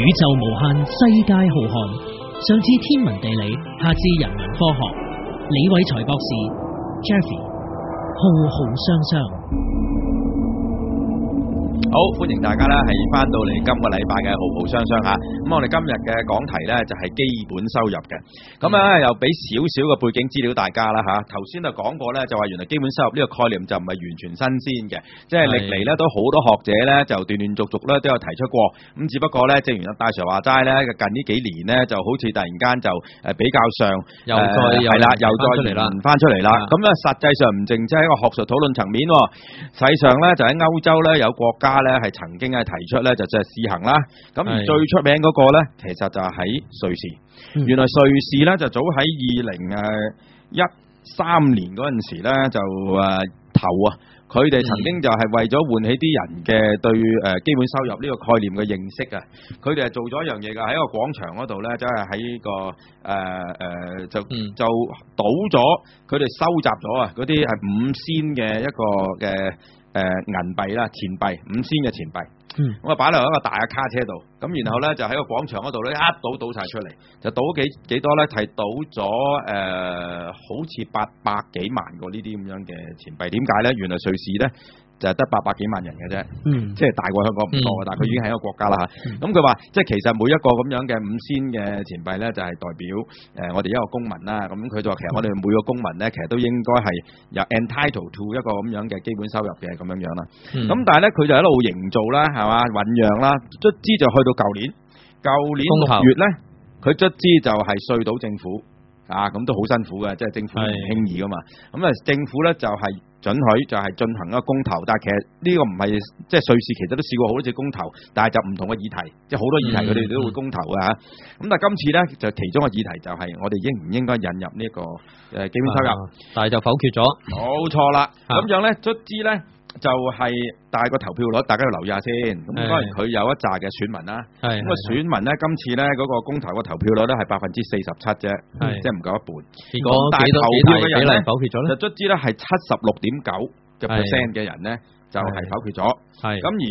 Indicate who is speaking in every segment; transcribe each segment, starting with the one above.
Speaker 1: 宙無限，世界浩瀚，上至天文地理，下至人文科學。李偉才博士 Jeffrey 浩浩湯湯。
Speaker 2: 好，歡迎大家咧係翻到嚟今個禮拜嘅浩浩湯湯吓。咁我哋今日嘅講題咧就係基本收入嘅。咁又俾少少嘅背景資料大家啦吓。頭先就講過咧，就話原來基本收入呢個概念就唔係完全新鮮嘅，即係歷嚟咧都好多學者咧就斷斷續續咧都有提出過。咁只不過咧，正如阿大 Sir 話齋咧，近呢幾年咧就好似突然間就比較上又再翻出嚟啦。咁實際上唔淨止喺一個學術討論層面，實際上咧就喺歐洲咧有國家咧係曾經係提出咧就即係試行啦。咁而最出名嗰個咧，其實就係喺瑞士。原來瑞士咧就早喺2013年嗰陣時咧就佢哋曾經就係為咗喚起啲人嘅對基本收入呢個概念嘅認識啊，佢哋係做咗一樣嘢㗎，喺一個廣場嗰度咧，即係喺個就倒咗佢哋收集咗啊嗰啲係5仙嘅一個嘅銀幣啦，錢幣5仙嘅錢幣。咁啊擺落一個大嘅卡車度，咁然後咧就喺個廣場嗰度咧一倒晒出嚟，就倒幾多咧？係倒咗好似800幾萬個呢啲咁樣嘅錢幣。點解咧？原來瑞士咧就係得800幾萬人嘅啫，即係大過香港唔多，但係佢已經係一個國家啦嚇。咁佢話即係其實每一個咁樣嘅5仙嘅錢幣咧，就係代表我哋一個公民啦。咁佢就話其實我哋每個公民咧，其實都應該係有 entitled to 一個咁樣嘅基本收入嘅咁樣啦。咁但係咧佢就喺度營造啦，係嘛醖釀啦，卒之就去到舊年6月咧，佢卒之就係稅到政府啊，咁都好辛苦嘅，即係政府唔輕易噶嘛。咁政府咧就係准許就係進行一個公投，但係其實呢個唔係即係瑞士其實都試過好多次公投，但係就唔同嘅議題，即係好多議題佢哋都會公投嘅嚇。咁但係今次咧就其中嘅議題就係我哋應唔應該引入呢個基本收入，
Speaker 3: 但係就否決咗。
Speaker 2: 冇錯啦，咁樣咧卒之咧。就係但係個投票率，大家要留意下先。咁當然佢有一紮嘅選民啦。咁啊選民咧，今次咧嗰個公投個投票率咧係47%啫，即係唔夠一半。
Speaker 3: 結果
Speaker 2: 但係投票嘅人咧
Speaker 3: 否決咗咧，
Speaker 2: 就卒之咧係76.9% 嘅人咧就係否決咗。咁而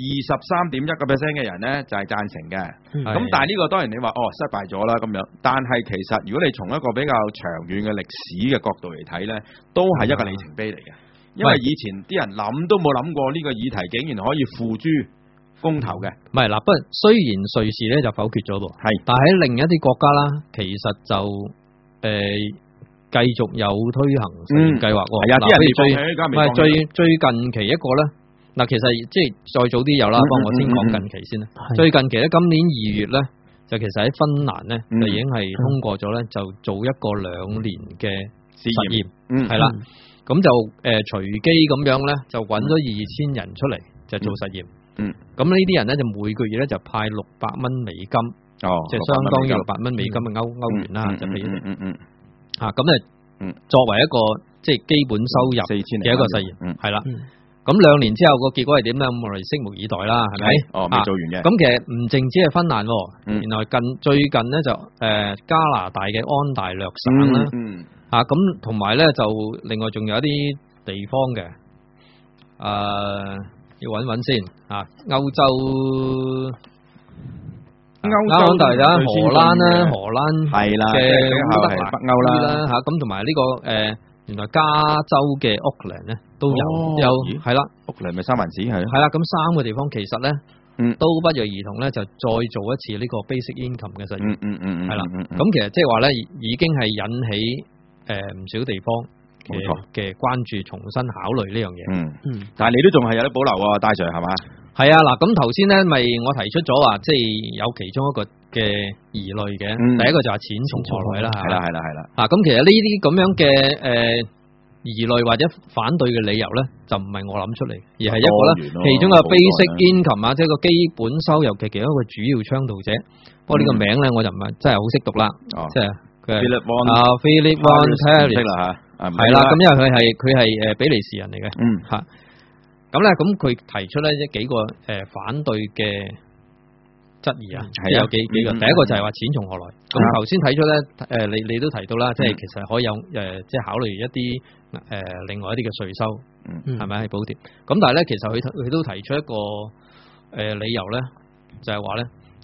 Speaker 2: 23.1% 嘅人咧就係贊成嘅。咁但係呢個當然你話失敗咗啦咁樣，但係其實如果你從一個比較長遠嘅歷史嘅角度嚟睇咧，都係一個里程碑嚟嘅。因為以前啲人諗都冇諗過呢個議題竟然可以付諸公投嘅。
Speaker 3: 唔係嗱，不過雖然瑞士咧就否決咗噃，但係喺另一啲國家啦，其實就繼續有推行實驗計劃喎。
Speaker 2: 係啊，啲人
Speaker 3: 最近期一個咧，嗱其實即係再早啲有啦，幫我先講近期先啦。最近期咧，今年2月咧，就其實喺芬蘭咧就已經係通過咗咧，就做一個2年嘅實驗，係啦。咁就隨機咁樣咧，就揾咗2000人出嚟就做實驗。咁呢啲人咧就每個月咧就派$600美金，即係相當於$600美金嘅歐元啦，就俾咁作為一個即係基本收入嘅一個實驗，係啦。咁2年之後個結果係點咧？咁我哋拭目以待啦，係咪？
Speaker 2: 未做完嘅。
Speaker 3: 咁其實唔淨止係芬蘭，原來最近咧就加拿大嘅安大略省啦。咁同埋咧就另外仲有一啲地方嘅，要揾先歐洲大家荷蘭啦，
Speaker 2: 係啦，
Speaker 3: 嘅
Speaker 2: 北歐啦，
Speaker 3: 咁同埋呢個原來加州嘅奧克蘭咧都有係啦，
Speaker 2: 奧克蘭咪三藩市係
Speaker 3: 啦，咁3個地方其實咧都不約而同咧就再做一次呢個 basic income 嘅實驗，係啦，咁其實即係話咧已經係引起唔少地方嘅關注，重新考慮呢樣嘢。
Speaker 2: 但係你都仲係有啲保留喎，大 Sir 係嘛？
Speaker 3: 係啊，嗱，咁頭先咧咪我提出咗話，即係有其中一個嘅疑慮嘅。第一個就係錢從何來啦，係啦。咁其實呢啲咁樣嘅疑慮或者反對嘅理由咧，就唔係我諗出嚟，而係一個咧其中嘅 basic income 即係個基本收入嘅其中一個主要倡導者。不過呢個名咧我就唔係真係好識讀啦，即係。Philip von Thaler 係啦，咁因為佢係比利時人嚟嘅，咁咧咁佢提出咧幾個反對嘅質疑啊，有幾個，第一個就係話錢從何來，咁頭先睇出咧你都提到啦，即係其實可以有即係考慮一啲另外一啲嘅稅收，係咪係補貼，咁但係咧其實佢都提出一個理由咧，就係話咧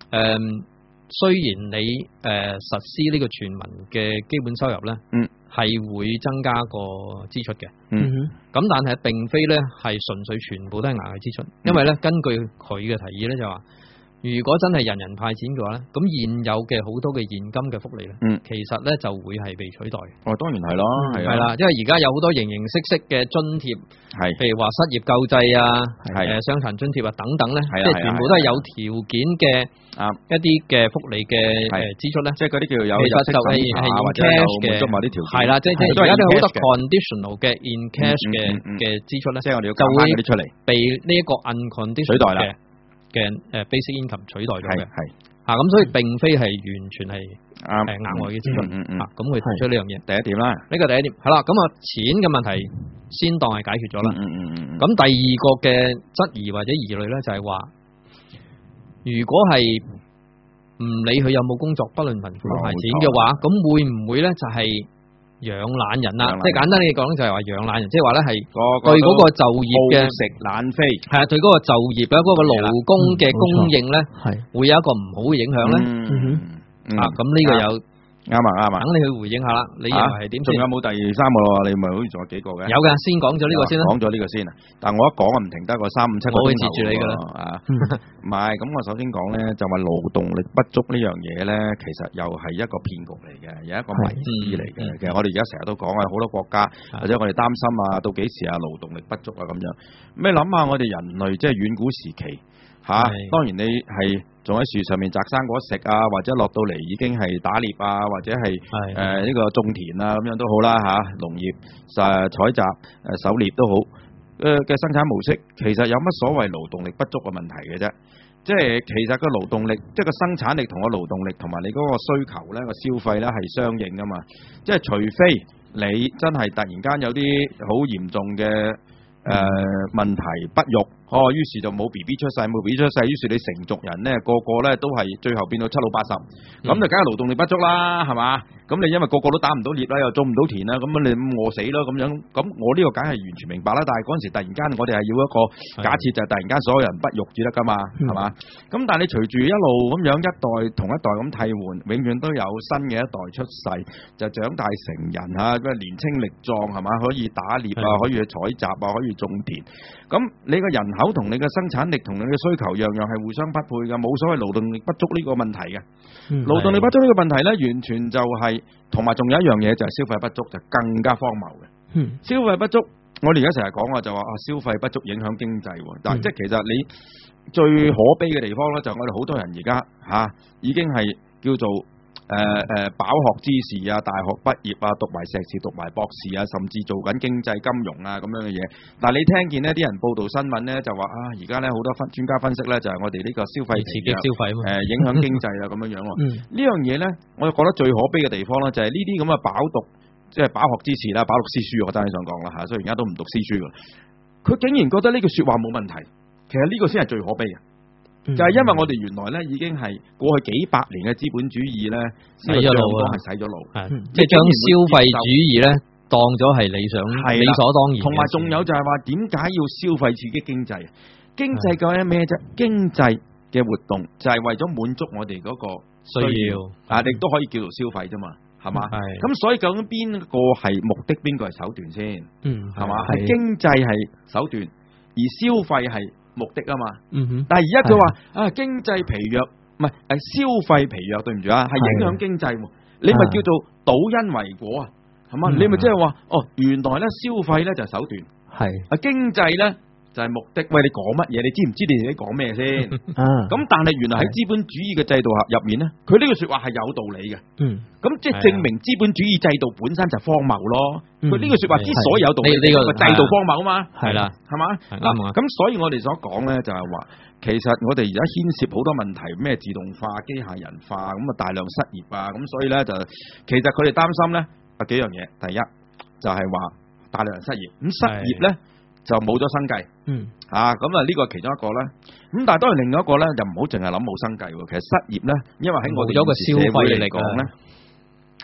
Speaker 3: 雖然你實施呢個全民嘅基本收入咧，係會增加個支出嘅，咁但係並非咧係純粹全部都係額外支出，因為咧根據佢嘅提議咧就話，如果真係人人派錢嘅話咧，咁現有嘅好多嘅現金嘅福利咧，其實咧就會係被取代。
Speaker 2: 哦，當然係咯，係
Speaker 3: 啦，因為而家有好多形形色色嘅津貼，譬如話失業救濟啊，傷殘津貼啊等等咧，即係全部都係有條件嘅一啲嘅福利嘅支出咧，
Speaker 2: 即係嗰啲叫有
Speaker 3: 其實就係in cash 嘅，
Speaker 2: 滿足某啲條件。
Speaker 3: 係啦，即係而家都好多 conditional 嘅 in cash 嘅支出咧，
Speaker 2: 即係我哋要加翻嗰啲出嚟，
Speaker 3: 被呢一個 unconditional 嘅basic income 取代咗嘅，咁所以並非係完全係額外嘅支出，咁佢提出呢樣嘢，
Speaker 2: 第一點啦，
Speaker 3: 呢個第一點，係啦，咁錢嘅問題先當係解決咗啦，咁第二個嘅質疑或者疑慮咧就係話，如果係唔理佢有冇工作，不論貧富派錢嘅話，咁會唔會咧就係養懶人啦，即係簡單啲講就係話養懶人，即係話咧係對嗰個就業嘅
Speaker 2: 食懶飛，
Speaker 3: 係啊，對嗰個就業嘅嗰個勞工嘅供應咧，會有一個唔好嘅影響咧。咁呢個有
Speaker 2: 啱啊，
Speaker 3: 等你去回應下啦。你認為係點？
Speaker 2: 仲有冇第三個咯？你咪好似仲有幾個嘅？
Speaker 3: 有嘅，先講咗呢個先啦。
Speaker 2: 講咗呢個先啊，但我一講唔停得個3、5、7個鐘頭。
Speaker 3: 我會截住你噶啦。
Speaker 2: 唔係，咁我首先講咧，就話勞動力不足呢樣嘢咧，其實又係一個騙局嚟嘅，有一個迷思嚟嘅。其實我哋而家成日都講啊，好多國家或者我哋擔心啊，到幾時啊勞動力不足啊咁樣。咩諗下我哋人類即係遠古時期當然你係仲喺樹上面摘生果食啊，或者落到嚟已經係打獵啊，或者係呢個種田啊咁樣都好啦農業採集狩獵都好嘅生產模式，其實有乜所謂勞動力不足嘅問題嘅啫？即係其實個勞動力，即係個生產力同個勞動力同埋你嗰個需求咧，個消費咧係相應噶嘛。即係除非你真係突然間有啲好嚴重嘅問題不育，於是就冇 BB 出世，冇 BB 出世，於是你成族人咧個個咧都係最後變到7老80，咁就梗係勞動力不足啦，係嘛？咁你因為個個都打唔到獵啦，又種唔到田啦，咁你餓死咯咁樣。咁我呢個梗係完全明白啦。但係嗰陣時突然間我哋係要一個假設，就係突然間所有人不育至得噶嘛，係嘛？咁但係你隨住一路咁樣一代同一代咁替換，永遠都有新嘅一代出世，就長大成人年青力壯係嘛？可以打獵啊，可以去採集啊，可以種田。咁你個人口同你嘅生產力同你嘅需求樣樣係互相匹配嘅，冇所謂勞動力不足呢個問題嘅。勞動力不足呢個問題呢，完全就係同埋仲有一樣嘢就係消費不足，就更加荒謬嘅。消費不足，我哋而家成日講就話消費不足影響經濟，但係即係其實你最可悲嘅地方呢，就係我哋好多人而家已經係叫做飽學之士啊，大學畢業啊，讀埋碩士，讀埋博士啊，甚至做緊經濟金融啊咁樣嘅嘢。但係你聽見呢啲人報道新聞呢，就話而家呢好多專家分析呢，就係我哋呢個消費
Speaker 3: 刺激消費
Speaker 2: 影響經濟啊咁樣樣。呢樣嘢呢，我就覺得最可悲嘅地方呢，就係呢啲咁嘅飽讀，即係飽學之士啦，飽讀詩書，我真係想講啦所以而家都唔讀詩書㗎。佢竟然覺得呢句說話冇問題，其實呢個先係最可悲嘅。就係因為我哋原來咧已經係過去幾百年嘅資本主義咧洗咗腦啊，係洗咗腦，
Speaker 3: 即係將消費主義咧當咗係理想理所當然。
Speaker 2: 同埋仲有就係話點解要消費刺激經濟？經濟究竟咩啫？經濟嘅活動就係為咗滿足我哋嗰個需要你都可以叫做消費啫嘛，係嘛？咁所以究竟邊個係目的，邊個係手段先？係嘛？係經濟係手段，而消費係目的啊嘛，但係而家佢話經濟疲弱，唔係消費疲弱，對唔住係影響經濟，你咪叫做倒因為果啊，係嘛？你咪即係話原來咧消費咧就係手段，經濟咧就係目的。喂，你講乜嘢？你知唔知你自己講咩先？咁但係原來喺資本主義嘅制度下入面咧，佢呢個說話係有道理嘅。咁即係證明資本主義制度本身就荒謬咯。佢呢個說話之所以有道理，呢個制度荒謬啊嘛。係啦，係嘛？咁所以我哋所講咧就係話，其實我哋而家牽涉好多問題，咩自動化、機械人化，咁大量失業啊，咁所以咧就其實佢哋擔心咧幾樣嘢。第一就係話大量人失業，咁失業咧就冇咗生計。咁呢個係其中一個啦。咁但係當然另外一個咧，就唔好淨係諗冇生計喎。其實失業咧，因為喺我哋有個消費嚟講咧，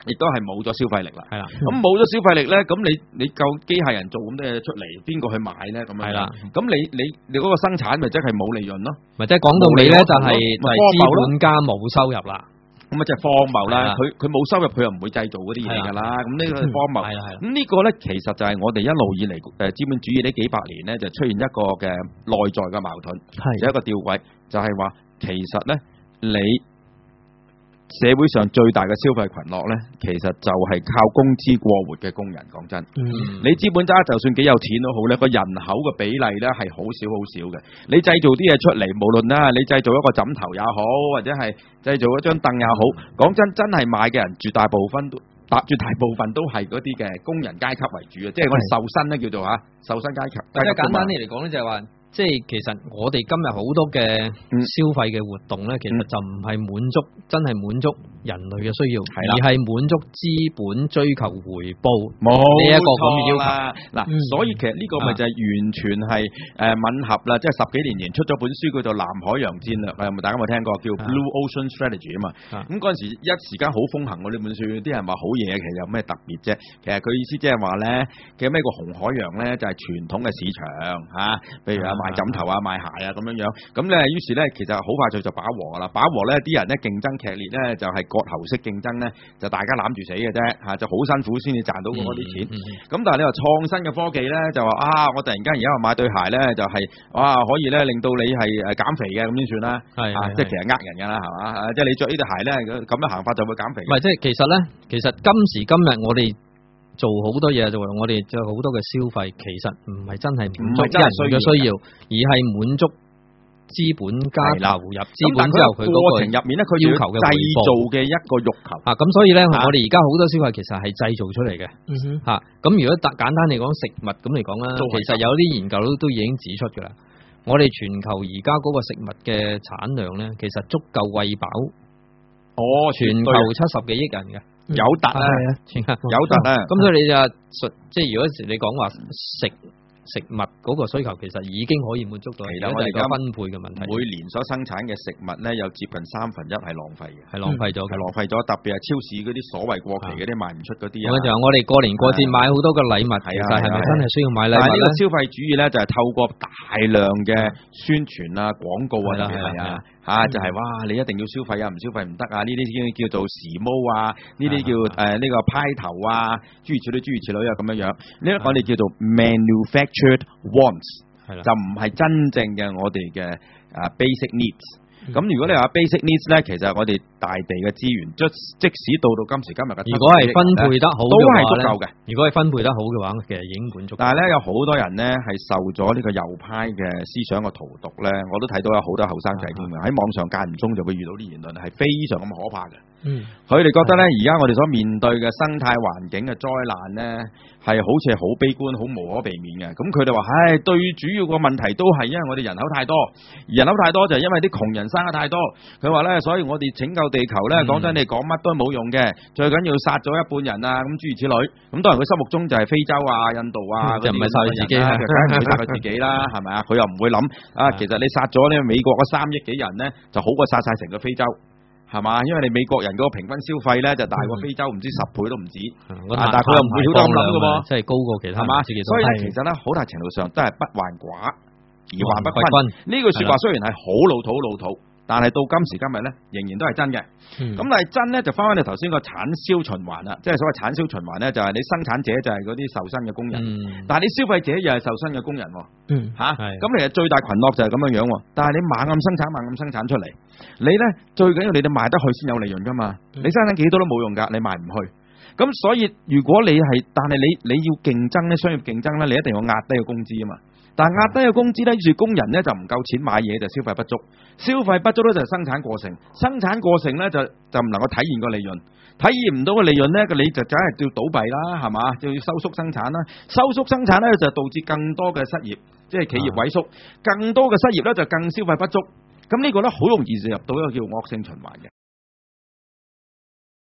Speaker 2: 亦都係冇咗消費力啦。
Speaker 3: 係啦，
Speaker 2: 咁冇咗消費力咧，咁你夠機械人做咁多嘢出嚟，邊個去買咧？咁樣係啦。咁你嗰個生產咪即係冇利潤咯？咪即係講到尾咧，就係資本家冇收入啦。咁啊，即係荒謬啦！佢冇收入，佢又唔會製造嗰啲嘢㗎啦。咁呢個荒謬。咁呢個咧，其實就係我哋一路以嚟資本主義呢幾百年咧，就出現一個嘅內在嘅矛盾，有一個吊詭，就係話其實咧，你社會上最大嘅消費群落咧，其實就係靠工資過活嘅工人。講真，你資本家就算幾有錢都好咧，個人口嘅比例咧係好少嘅。你製造啲嘢出嚟，無論啦，你製造一個枕頭也好，或者係製造一張凳也好，講真係買嘅人絕大部分都係嗰啲嘅工人階級為主嘅，即係我哋受薪咧叫做受薪階級。即係簡單啲嚟講咧，就係話。即係其實我哋今日好多嘅消費嘅活動咧，其實就唔係真係滿足人類嘅需要，而係滿足資本追求回報呢一個咁嘅要求。嗱，所以其實呢個咪就係完全係吻合啦。即係10幾年前出咗本書叫做《藍海洋戰略》，大家有冇聽過？叫 Blue Ocean Strategy 啊嘛。咁嗰陣時一時間好風行喎呢本書，啲人話好嘢，其實有咩特別啫？其實佢意思即係話咧，嘅咩個紅海洋咧就係傳統嘅市場譬如賣枕頭賣鞋咁樣，咁咧於是咧其實好快就把和噶啦，把和咧啲人咧競爭劇烈咧就係割喉式競爭咧，就大家攬住死嘅啫就好辛苦先至賺到嗰啲錢。咁但係你話創新嘅科技咧就話我突然間而家話買對鞋咧就係可以咧令到你係減肥嘅，咁先算啦，即係其實呃人噶啦係嘛，即係你着呢對鞋咧咁樣行法就會減肥。唔係，即係其實今時今日我哋做好多嘢，就話我哋做好多嘅消費，其實唔係真係滿足人嘅需要，而係滿足資本家投入資本之後佢嗰個過程入面咧，佢要求嘅製造嘅一個欲求咁所以咧，我哋而家好多消費其實係製造出嚟嘅咁如果簡單嚟講食物咁嚟講啦，其實有啲研究都已經指出㗎啦。我哋全球而家嗰個食物嘅產量咧，其實足夠餵飽全球70幾億人嘅。有突有突咁所以你就即係如果你講話食物嗰個需求，其實已經可以滿足到。我哋而家分配嘅問題，每年所生產嘅食物咧，有接近1/3係浪費嘅，係浪費咗，特別係超市嗰啲所謂過期嗰啲賣唔出嗰啲。咁就我哋過年過節買好多嘅禮物，其實係咪真係需要買禮物咧？呢個消費主義咧就係透過大量嘅宣傳廣告就係你一定要消費唔消費唔得呢啲叫做時髦呢啲叫呢個派頭諸如此類咁樣呢我哋叫做 manufactured wants， 就唔係真正嘅我哋嘅basic needs。咁如果你話 basic needs 咧，其實我哋大地嘅資源，即使到今時今日嘅，如果係分配得好，都係足夠嘅。如果係分配得好嘅話，其實已經滿足。但係咧，有好多人咧係受咗呢個右派嘅思想嘅荼毒咧，我都睇到有好多後生仔添嘅，喺網上間唔中就會遇到啲言論係非常咁可怕嘅。佢哋覺得咧，而家我哋所面對嘅生態環境嘅災難咧，係好似係好悲觀、好無可避免嘅。咁佢哋話，最主要個問題都係因為我哋人口太多，而人口太多就係因為啲窮人生得太多。佢話咧，所以我哋拯救地球咧，講真，你講乜都冇用嘅，最緊要殺咗一半人咁諸如此類。咁當然佢心目中就係非洲印度就唔係殺佢自己，梗係唔會殺佢自己啦，係咪佢又唔會諗其實你殺咗呢美國嗰3億幾人咧，就好過殺晒成個非洲。係嘛？因為你美國人嗰個平均消費咧就大過非洲唔知10倍都唔止，但係佢又唔會曉得咁諗噶喎，即係高過其他。係嘛？所以其實咧，好大程度上都係不患寡而患不均。呢句說話雖然係好老土，但係到今時今日咧，仍然都係真嘅。咁但係真咧，就翻返你頭先個產銷循環啦，即係所謂產銷循環咧，就係你生產者就係嗰啲受薪嘅工人，但係你消費者又係受薪嘅工人。咁其實最大群落就係咁樣。但係你猛咁生產出嚟，你咧最緊要你哋賣得去先有利潤噶嘛。你生產幾多都冇用噶，你賣唔去。咁所以如果你係，但係你要競爭咧，商業競爭咧，你一定要壓低個工資啊嘛。但係壓低嘅工資咧，於是工人咧就唔夠錢買嘢，就消費不足。消費不足咧就係生產過程，生產過程咧就唔能夠體現個利潤，體現唔到個利潤咧，你就梗係要倒閉啦，係嘛？就要收縮生產啦，收縮生產咧就導致更多嘅失業，即係企業萎縮，更多嘅失業咧就更消費不足。咁呢個咧好容易就入到一個叫惡性循環嘅。